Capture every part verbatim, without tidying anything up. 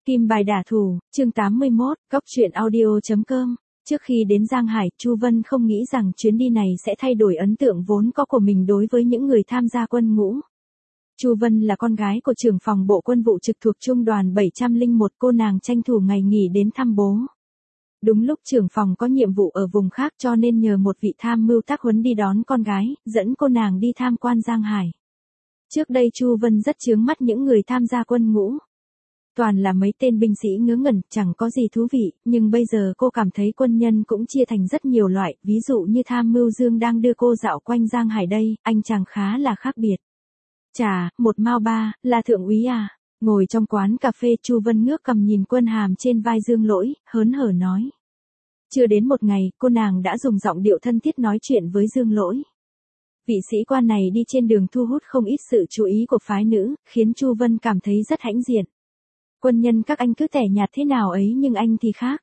Kim bài đả thủ, chương tám mươi mốt, góc truyện audio chấm com. Trước khi đến Giang Hải, Chu Vân không nghĩ rằng chuyến đi này sẽ thay đổi ấn tượng vốn có của mình đối với những người tham gia quân ngũ. Chu Vân là con gái của trưởng phòng bộ quân vụ trực thuộc trung đoàn bảy trăm lẻ một, cô nàng tranh thủ ngày nghỉ đến thăm bố. Đúng lúc trưởng phòng có nhiệm vụ ở vùng khác cho nên nhờ một vị tham mưu tác huấn đi đón con gái, dẫn cô nàng đi tham quan Giang Hải. Trước đây Chu Vân rất chướng mắt những người tham gia quân ngũ. Toàn là mấy tên binh sĩ ngớ ngẩn, chẳng có gì thú vị, nhưng bây giờ cô cảm thấy quân nhân cũng chia thành rất nhiều loại, ví dụ như tham mưu Dương đang đưa cô dạo quanh Giang Hải đây, anh chàng khá là khác biệt. Chà, một mao ba, là thượng úy à? Ngồi trong quán cà phê, Chu Vân ngước cầm nhìn quân hàm trên vai Dương Lỗi, hớn hở nói. Chưa đến một ngày, cô nàng đã dùng giọng điệu thân thiết nói chuyện với Dương Lỗi. Vị sĩ quan này đi trên đường thu hút không ít sự chú ý của phái nữ, khiến Chu Vân cảm thấy rất hãnh diện. Quân nhân các anh cứ tẻ nhạt thế nào ấy nhưng anh thì khác.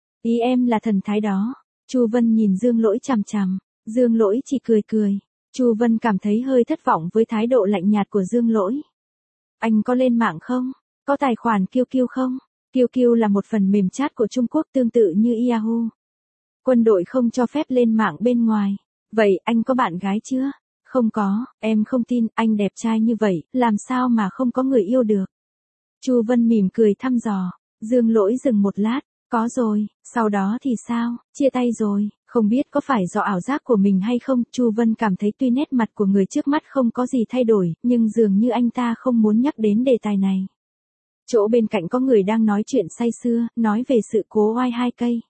Ý em là thần thái đó. Chu Vân nhìn Dương Lỗi chằm chằm. Dương Lỗi chỉ cười cười. Chu Vân cảm thấy hơi thất vọng với thái độ lạnh nhạt của Dương Lỗi. Anh có lên mạng không? Có tài khoản Q Q không? Q Q là một phần mềm chat của Trung Quốc tương tự như Yahoo. Quân đội không cho phép lên mạng bên ngoài. Vậy anh có bạn gái chưa? Không có, em không tin, anh đẹp trai như vậy, làm sao mà không có người yêu được? Chu Vân mỉm cười thăm dò. Dương Lỗi dừng một lát. Có rồi, sau đó thì sao? Chia tay rồi. Không biết có phải do ảo giác của mình hay không, Chu Vân cảm thấy tuy nét mặt của người trước mắt không có gì thay đổi, nhưng dường như anh ta không muốn nhắc đến đề tài này. Chỗ bên cạnh có người đang nói chuyện say sưa, nói về sự cố oai hai cây.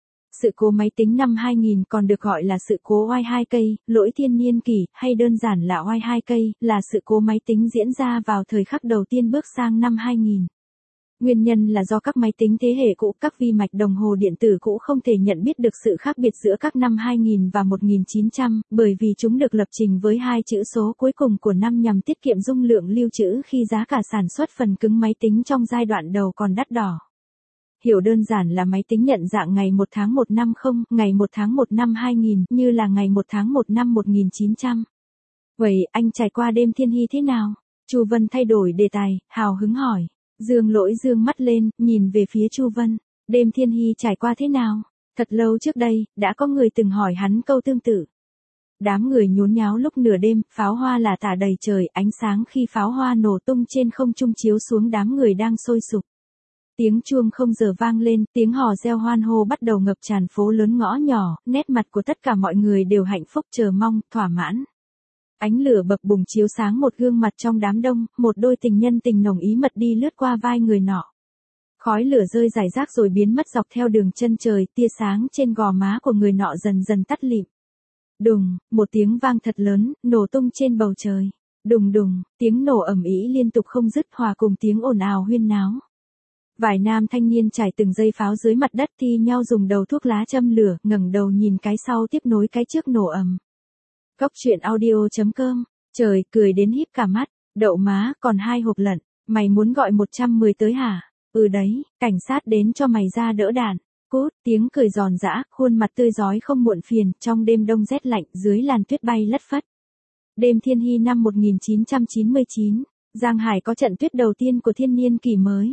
Sự cố máy tính năm hai nghìn còn được gọi là sự cố oai hai cây, lỗi thiên niên kỷ, hay đơn giản là oai hai cây, là sự cố máy tính diễn ra vào thời khắc đầu tiên bước sang năm hai nghìn. Nguyên nhân là do các máy tính thế hệ cũ, các vi mạch đồng hồ điện tử cũ không thể nhận biết được sự khác biệt giữa các năm hai nghìn và một nghìn chín trăm, bởi vì chúng được lập trình với hai chữ số cuối cùng của năm nhằm tiết kiệm dung lượng lưu trữ khi giá cả sản xuất phần cứng máy tính trong giai đoạn đầu còn đắt đỏ. Hiểu đơn giản là máy tính nhận dạng ngày một tháng một năm không, ngày một tháng một năm hai nghìn, như là ngày một tháng một năm một nghìn chín trăm. Vậy, anh trải qua đêm thiên hy thế nào? Chu Vân thay đổi đề tài, hào hứng hỏi. Dương Lỗi dương mắt lên, nhìn về phía Chu Vân. Đêm thiên hy trải qua thế nào? Thật lâu trước đây, đã có người từng hỏi hắn câu tương tự. Đám người nhốn nháo lúc nửa đêm, pháo hoa là tả đầy trời, ánh sáng khi pháo hoa nổ tung trên không trung chiếu xuống đám người đang sôi sục. Tiếng chuông không giờ vang lên, tiếng hò reo hoan hô bắt đầu ngập tràn phố lớn ngõ nhỏ, nét mặt của tất cả mọi người đều hạnh phúc chờ mong, thỏa mãn. Ánh lửa bập bùng chiếu sáng một gương mặt trong đám đông, một đôi tình nhân tình nồng ý mật đi lướt qua vai người nọ. Khói lửa rơi rải rác rồi biến mất dọc theo đường chân trời, tia sáng trên gò má của người nọ dần dần tắt lịm. Đùng, một tiếng vang thật lớn, nổ tung trên bầu trời. Đùng đùng, tiếng nổ ầm ĩ liên tục không dứt hòa cùng tiếng ồn ào huyên náo. Vài nam thanh niên trải từng dây pháo dưới mặt đất thi nhau dùng đầu thuốc lá châm lửa, ngẩng đầu nhìn cái sau tiếp nối cái trước nổ ầm. Góc truyện audio chấm com. Trời, cười đến híp cả mắt. Đậu má, còn hai hộp lận. Mày muốn gọi một trăm mười tới hả? Ừ đấy, cảnh sát đến cho mày ra đỡ đạn. Cút, tiếng cười giòn giã, khuôn mặt tươi rói không muộn phiền, trong đêm đông rét lạnh, dưới làn tuyết bay lất phất. Đêm thiên hy năm một nghìn chín trăm chín mươi chín, Giang Hải có trận tuyết đầu tiên của thiên niên kỷ mới.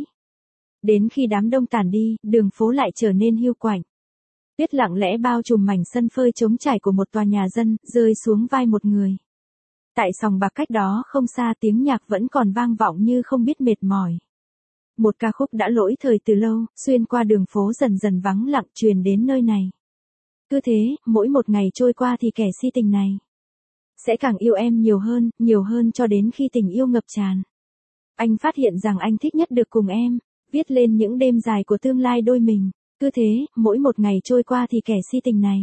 Đến khi đám đông tản đi, đường phố lại trở nên hiu quạnh. Tuyết lặng lẽ bao trùm mảnh sân phơi trống trải của một tòa nhà dân, rơi xuống vai một người. Tại sòng bạc cách đó không xa, tiếng nhạc vẫn còn vang vọng như không biết mệt mỏi. Một ca khúc đã lỗi thời từ lâu, xuyên qua đường phố dần dần vắng lặng truyền đến nơi này. Cứ thế, mỗi một ngày trôi qua thì kẻ si tình này sẽ càng yêu em nhiều hơn, nhiều hơn cho đến khi tình yêu ngập tràn. Anh phát hiện rằng anh thích nhất được cùng em, viết lên những đêm dài của tương lai đôi mình. Cứ thế, mỗi một ngày trôi qua thì kẻ si tình này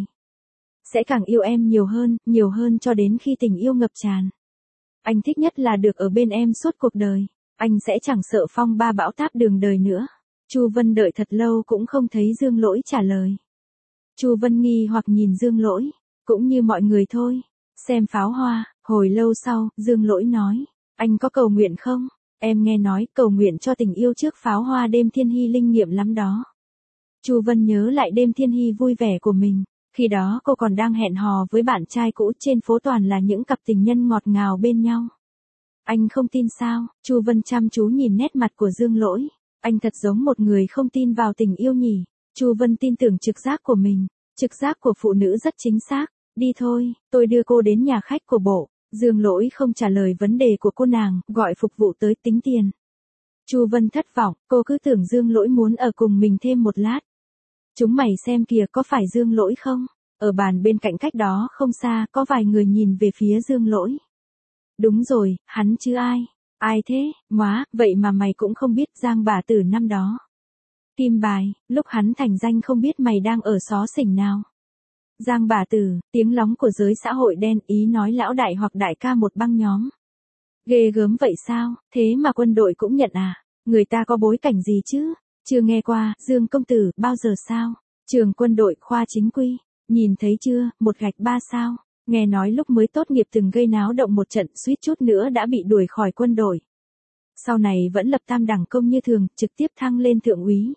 sẽ càng yêu em nhiều hơn, nhiều hơn cho đến khi tình yêu ngập tràn. Anh thích nhất là được ở bên em suốt cuộc đời. Anh sẽ chẳng sợ phong ba bão táp đường đời nữa. Chu Vân đợi thật lâu cũng không thấy Dương Lỗi trả lời. Chu Vân nghi hoặc nhìn Dương Lỗi, cũng như mọi người thôi, xem pháo hoa. Hồi lâu sau, Dương Lỗi nói, anh có cầu nguyện không? Em nghe nói cầu nguyện cho tình yêu trước pháo hoa đêm thiên hy linh nghiệm lắm đó. Chu Vân nhớ lại đêm thiên hy vui vẻ của mình, khi đó cô còn đang hẹn hò với bạn trai cũ, trên phố toàn là những cặp tình nhân ngọt ngào bên nhau. Anh không tin sao? Chu Vân chăm chú nhìn nét mặt của Dương Lỗi. Anh thật giống một người không tin vào tình yêu nhỉ. Chu Vân tin tưởng trực giác của mình. Trực giác của phụ nữ rất chính xác. Đi thôi, tôi đưa cô đến nhà khách của bộ. Dương Lỗi không trả lời vấn đề của cô nàng, gọi phục vụ tới tính tiền. Chu Vân thất vọng, cô cứ tưởng Dương Lỗi muốn ở cùng mình thêm một lát. Chúng mày xem kìa, có phải Dương Lỗi không? Ở bàn bên cạnh cách đó không xa, có vài người nhìn về phía Dương Lỗi. Đúng rồi, hắn chứ ai? Ai thế? Móa, vậy mà mày cũng không biết Giang bà tử năm đó. Kim bài, lúc hắn thành danh không biết mày đang ở xó xỉnh nào. Giang bà tử, tiếng lóng của giới xã hội đen, ý nói lão đại hoặc đại ca một băng nhóm. Ghê gớm vậy sao, thế mà quân đội cũng nhận à? Người ta có bối cảnh gì chứ? Chưa nghe qua, Dương công tử, bao giờ sao? Trường quân đội, khoa chính quy. Nhìn thấy chưa, một gạch ba sao. Nghe nói lúc mới tốt nghiệp từng gây náo động một trận, suýt chút nữa đã bị đuổi khỏi quân đội. Sau này vẫn lập tam đẳng công như thường, trực tiếp thăng lên thượng úy.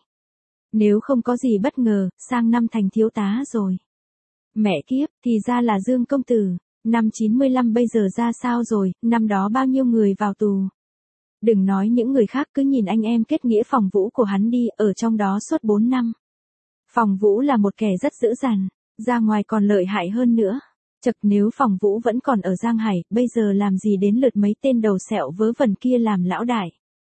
Nếu không có gì bất ngờ, sang năm thành thiếu tá rồi. Mẹ kiếp, thì ra là Dương công tử. Năm chín mươi lăm bây giờ ra sao rồi, năm đó bao nhiêu người vào tù. Đừng nói những người khác, cứ nhìn anh em kết nghĩa Phòng Vũ của hắn đi, ở trong đó suốt bốn năm. Phòng Vũ là một kẻ rất dữ dằn, ra ngoài còn lợi hại hơn nữa. Chật, nếu Phòng Vũ vẫn còn ở Giang Hải, bây giờ làm gì đến lượt mấy tên đầu sẹo vớ vẩn kia làm lão đại.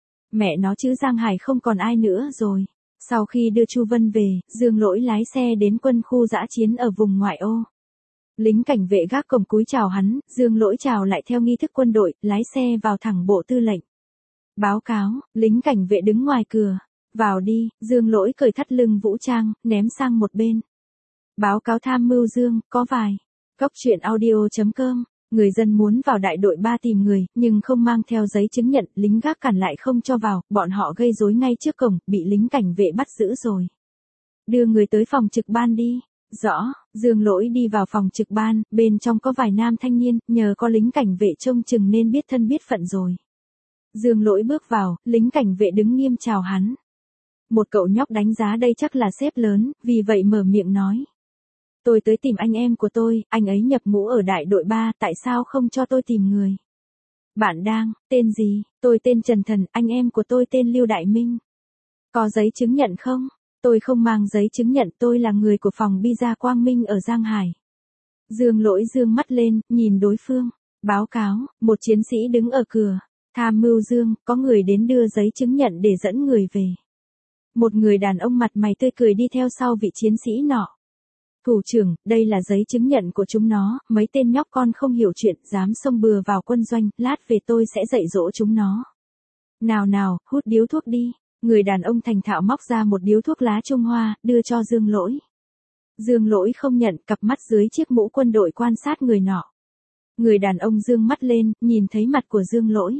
Mẹ nó chứ Giang Hải không còn ai nữa rồi. Sau khi đưa Chu Vân về, Dương Lỗi lái xe đến quân khu dã chiến ở vùng ngoại ô. Lính cảnh vệ gác cổng cúi chào hắn, Dương Lỗi chào lại theo nghi thức quân đội, lái xe vào thẳng bộ tư lệnh. Báo cáo, lính cảnh vệ đứng ngoài cửa. Vào đi, Dương Lỗi cởi thắt lưng vũ trang, ném sang một bên. Báo cáo tham mưu Dương, có vài. Cóc truyện audio chấm com. Người dân muốn vào đại đội ba tìm người, nhưng không mang theo giấy chứng nhận, lính gác cản lại không cho vào, bọn họ gây rối ngay trước cổng, bị lính cảnh vệ bắt giữ rồi. Đưa người tới phòng trực ban đi. Rõ, Dương Lỗi đi vào phòng trực ban, bên trong có vài nam thanh niên, nhờ có lính cảnh vệ trông chừng nên biết thân biết phận rồi. Dương Lỗi bước vào, lính cảnh vệ đứng nghiêm chào hắn. Một cậu nhóc đánh giá đây chắc là sếp lớn, vì vậy mở miệng nói. Tôi tới tìm anh em của tôi, anh ấy nhập ngũ ở đại đội ba, tại sao không cho tôi tìm người? Bạn đang, tên gì? Tôi tên Trần Thần, anh em của tôi tên Lưu Đại Minh. Có giấy chứng nhận không? Tôi không mang giấy chứng nhận, tôi là người của phòng Pizza Quang Minh ở Giang Hải. Dương Lỗi dương mắt lên, nhìn đối phương. Báo cáo, một chiến sĩ đứng ở cửa. Tham mưu Dương, có người đến đưa giấy chứng nhận để dẫn người về. Một người đàn ông mặt mày tươi cười đi theo sau vị chiến sĩ nọ. Thủ trưởng, đây là giấy chứng nhận của chúng nó, mấy tên nhóc con không hiểu chuyện, dám xông bừa vào quân doanh, lát về tôi sẽ dạy dỗ chúng nó. Nào nào, hút điếu thuốc đi. Người đàn ông thành thạo móc ra một điếu thuốc lá Trung Hoa, đưa cho Dương Lỗi. Dương Lỗi không nhận, cặp mắt dưới chiếc mũ quân đội quan sát người nọ. Người đàn ông dương mắt lên, nhìn thấy mặt của Dương Lỗi.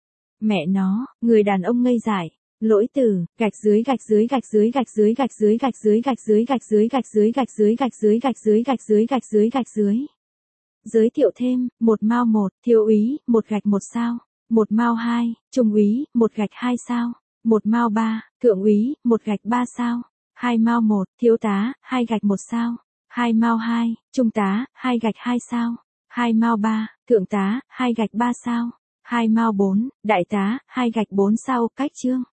Mẹ nó, người đàn ông ngây dại. Lỗi từ, gạch dưới gạch dưới gạch dưới gạch dưới gạch dưới gạch dưới gạch dưới gạch dưới gạch dưới gạch dưới gạch dưới gạch dưới gạch dưới gạch dưới gạch dưới. Giới thiệu thêm, một mao một, thiếu úy, một gạch một sao, một mao hai, trung úy, một gạch hai sao, một mao ba, thượng úy, một gạch ba sao, hai mao một, thiếu tá, hai gạch một sao, hai mao hai, trung tá, hai gạch hai sao, hai mao ba, thượng tá, hai gạch ba sao, hai mao bốn, đại tá, hai gạch bốn sao, cách chương.